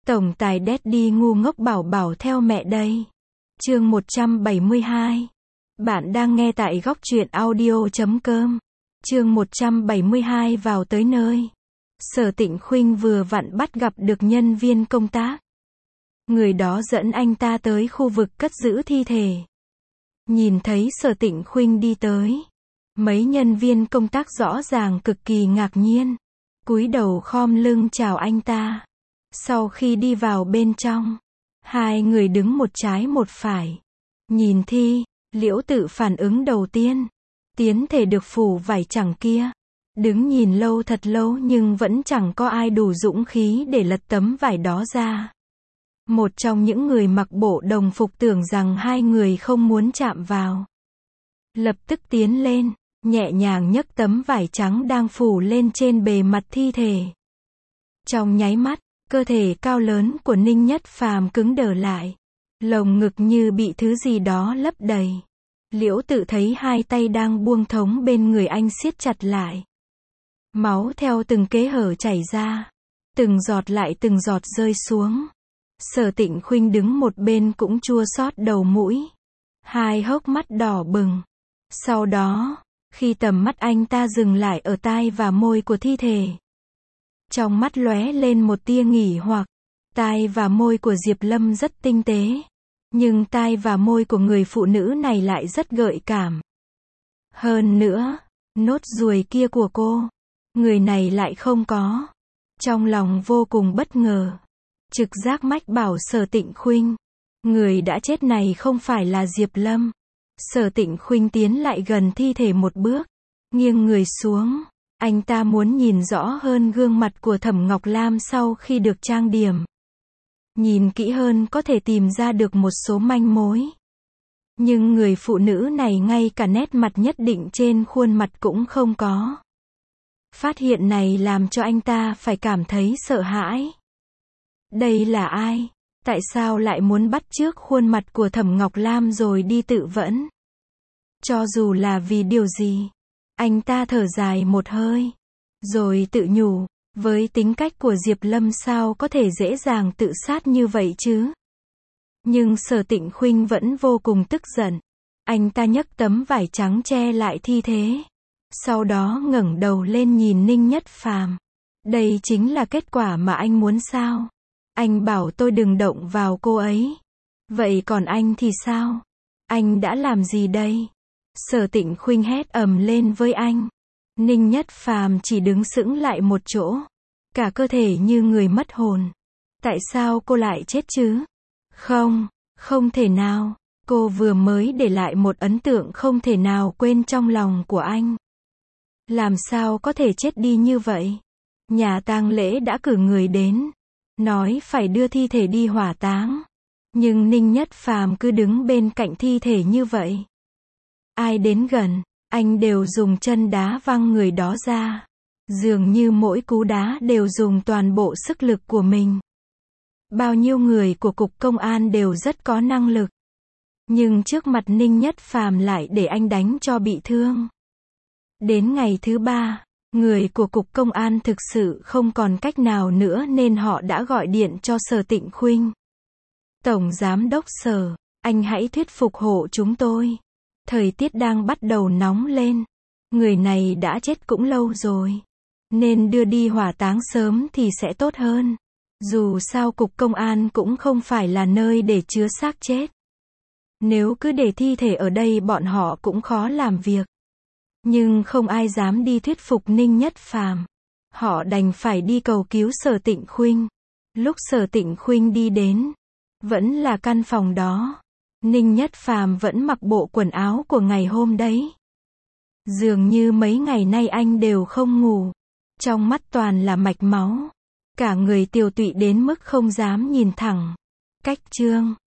Tổng tài Daddy ngu ngốc bảo bảo theo mẹ đây. Chương 172. Bạn đang nghe tại góc truyện audio.com. Chương 172 vào tới nơi. Sở Tịnh Khuynh vừa vặn bắt gặp được nhân viên công tác. Người đó dẫn anh ta tới khu vực cất giữ thi thể. Nhìn thấy Sở Tịnh Khuynh đi tới, mấy nhân viên công tác rõ ràng cực kỳ ngạc nhiên, cúi đầu khom lưng chào anh ta. Sau khi đi vào bên trong, hai người đứng một trái một phải. Nhìn thi, Liễu Tự phản ứng đầu tiên. Tiến thể được phủ vải chẳng kia. Đứng nhìn lâu thật lâu nhưng vẫn chẳng có ai đủ dũng khí để lật tấm vải đó ra. Một trong những người mặc bộ đồng phục tưởng rằng hai người không muốn chạm vào. Lập tức tiến lên, nhẹ nhàng nhấc tấm vải trắng đang phủ lên trên bề mặt thi thể. Trong nháy mắt, cơ thể cao lớn của Ninh Nhất Phàm cứng đờ lại. Lồng ngực như bị thứ gì đó lấp đầy. Liễu Tự thấy hai tay đang buông thống bên người anh siết chặt lại. Máu theo từng kẽ hở chảy ra. Từng giọt lại từng giọt rơi xuống. Sở Tịnh Khuynh đứng một bên cũng chua xót đầu mũi. Hai hốc mắt đỏ bừng. Sau đó, khi tầm mắt anh ta dừng lại ở tai và môi của thi thể, trong mắt lóe lên một tia nghỉ hoặc. Tai và môi của Diệp Lâm rất tinh tế, nhưng tai và môi của người phụ nữ này lại rất gợi cảm. Hơn nữa, nốt ruồi kia của cô, người này lại không có. Trong lòng vô cùng bất ngờ, trực giác mách bảo Sở Tịnh Khuynh, người đã chết này không phải là Diệp Lâm. Sở Tịnh Khuynh tiến lại gần thi thể một bước, nghiêng người xuống. Anh ta muốn nhìn rõ hơn gương mặt của Thẩm Ngọc Lam sau khi được trang điểm. Nhìn kỹ hơn có thể tìm ra được một số manh mối. Nhưng người phụ nữ này ngay cả nét mặt nhất định trên khuôn mặt cũng không có. Phát hiện này làm cho anh ta phải cảm thấy sợ hãi. Đây là ai? Tại sao lại muốn bắt chước khuôn mặt của Thẩm Ngọc Lam rồi đi tự vẫn? Cho dù là vì điều gì, anh ta thở dài một hơi, rồi tự nhủ, với tính cách của Diệp Lâm sao có thể dễ dàng tự sát như vậy chứ? Nhưng Sở Tịnh Khuynh vẫn vô cùng tức giận. Anh ta nhấc tấm vải trắng che lại thi thể. Sau đó ngẩng đầu lên nhìn Ninh Nhất Phàm. Đây chính là kết quả mà anh muốn sao? Anh bảo tôi đừng động vào cô ấy. Vậy còn anh thì sao? Anh đã làm gì đây? Sở Tịnh Khuynh hét ầm lên với anh. Ninh Nhất Phàm chỉ đứng sững lại một chỗ, cả cơ thể như người mất hồn. Tại sao cô lại chết chứ? Không thể nào. Cô vừa mới để lại một ấn tượng không thể nào quên trong lòng của anh. Làm sao có thể chết đi như vậy? Nhà tang lễ đã cử người đến, nói phải đưa thi thể đi hỏa táng. Nhưng Ninh Nhất Phàm cứ đứng bên cạnh thi thể như vậy. Ai đến gần, anh đều dùng chân đá văng người đó ra. Dường như mỗi cú đá đều dùng toàn bộ sức lực của mình. Bao nhiêu người của cục công an đều rất có năng lực. Nhưng trước mặt Ninh Nhất Phàm lại để anh đánh cho bị thương. Đến ngày thứ 3, người của cục công an thực sự không còn cách nào nữa nên họ đã gọi điện cho Sở Tịnh Khuynh. Tổng Giám đốc Sở, anh hãy thuyết phục hộ chúng tôi. Thời tiết đang bắt đầu nóng lên. Người này đã chết cũng lâu rồi, nên đưa đi hỏa táng sớm thì sẽ tốt hơn. Dù sao cục công an cũng không phải là nơi để chứa xác chết. Nếu cứ để thi thể ở đây bọn họ cũng khó làm việc. Nhưng không ai dám đi thuyết phục Ninh Nhất Phàm. Họ đành phải đi cầu cứu Sở Tịnh Khuynh. Lúc Sở Tịnh Khuynh đi đến, vẫn là căn phòng đó. Ninh Nhất Phàm vẫn mặc bộ quần áo của ngày hôm đấy. Dường như mấy ngày nay anh đều không ngủ. Trong mắt toàn là mạch máu. Cả người tiều tụy đến mức không dám nhìn thẳng. Cách chương